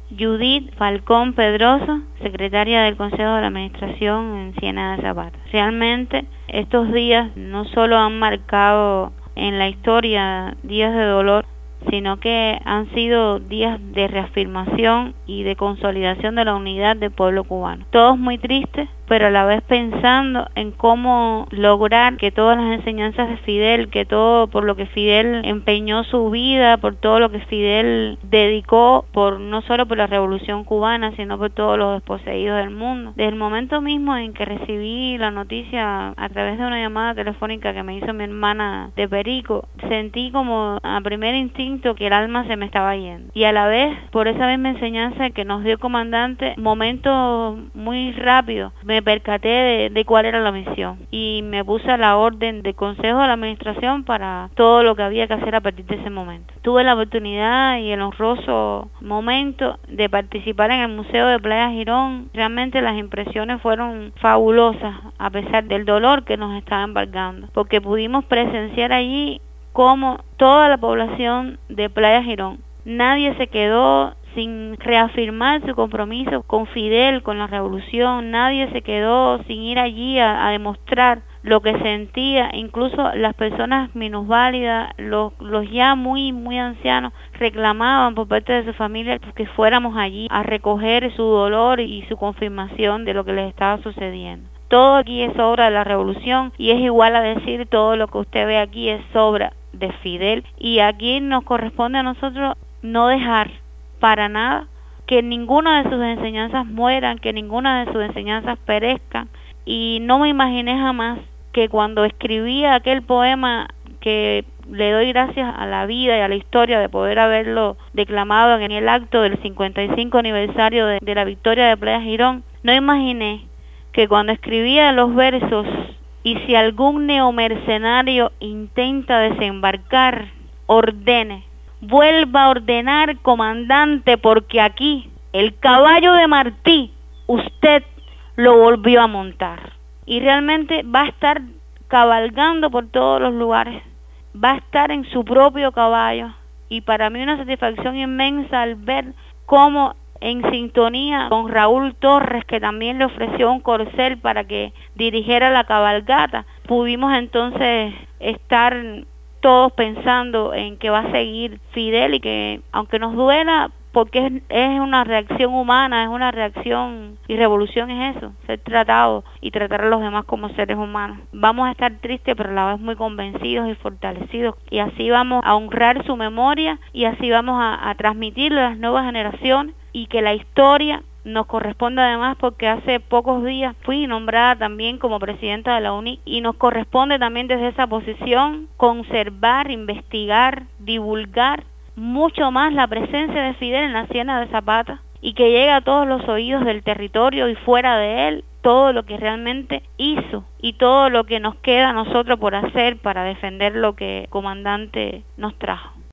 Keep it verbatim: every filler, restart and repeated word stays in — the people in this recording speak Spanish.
Judith Falcón Pedroso, secretaria del Consejo de la Administración en Ciénaga de Zapata. Realmente estos días no solo han marcado en la historia días de dolor, sino que han sido días de reafirmación y de consolidación de la unidad del pueblo cubano. Todos muy tristes, pero a la vez pensando en cómo lograr que todas las enseñanzas de Fidel, que todo por lo que Fidel empeñó su vida, por todo lo que Fidel dedicó, por no solo por la Revolución Cubana, sino por todos los desposeídos del mundo. Desde el momento mismo en que recibí la noticia a través de una llamada telefónica que me hizo mi hermana de Perico, sentí como a primer instinto que el alma se me estaba yendo. Y a la vez, por esa misma enseñanza que nos dio el comandante, momentos muy rápidos, me percaté de, de cuál era la misión y me puse a la orden de Consejo de la Administración para todo lo que había que hacer a partir de ese momento. Tuve la oportunidad y el honroso momento de participar en el Museo de Playa Girón. Realmente las impresiones fueron fabulosas a pesar del dolor que nos estaba embargando, porque pudimos presenciar allí cómo toda la población de Playa Girón, nadie se quedó sin reafirmar su compromiso con Fidel, con la revolución. Nadie se quedó sin ir allí a, a demostrar lo que sentía. Incluso las personas minusválidas, los, los ya muy muy ancianos, reclamaban por parte de su familia que fuéramos allí a recoger su dolor y su confirmación de lo que les estaba sucediendo. Todo aquí es obra de la revolución y es igual a decir todo lo que usted ve aquí es obra de Fidel, y aquí nos corresponde a nosotros no dejar para nada que ninguna de sus enseñanzas mueran, que ninguna de sus enseñanzas perezcan. Y no me imaginé jamás que cuando escribía aquel poema, que le doy gracias a la vida y a la historia de poder haberlo declamado en el acto del cincuenta y cinco aniversario de, de la victoria de Playa Girón, no imaginé que cuando escribía los versos: y si algún neomercenario intenta desembarcar, ordene, vuelva a ordenar, comandante, porque aquí el caballo de Martí usted lo volvió a montar. Y realmente va a estar cabalgando por todos los lugares, va a estar en su propio caballo, y para mí una satisfacción inmensa al ver cómo, en sintonía con Raúl Torres, que también le ofreció un corcel para que dirigiera la cabalgata, pudimos entonces estar todos pensando en que va a seguir Fidel, y que aunque nos duela, porque es, es una reacción humana, es una reacción, y revolución es eso, ser tratado y tratar a los demás como seres humanos. Vamos a estar tristes, pero a la vez muy convencidos y fortalecidos, y así vamos a honrar su memoria, y así vamos a, a transmitirle a las nuevas generaciones, y que la historia nos corresponde además, porque hace pocos días fui nombrada también como presidenta de la U N I, y nos corresponde también desde esa posición conservar, investigar, divulgar mucho más la presencia de Fidel en la Ciénaga de Zapata, y que llegue a todos los oídos del territorio y fuera de él todo lo que realmente hizo y todo lo que nos queda a nosotros por hacer para defender lo que el comandante nos trajo.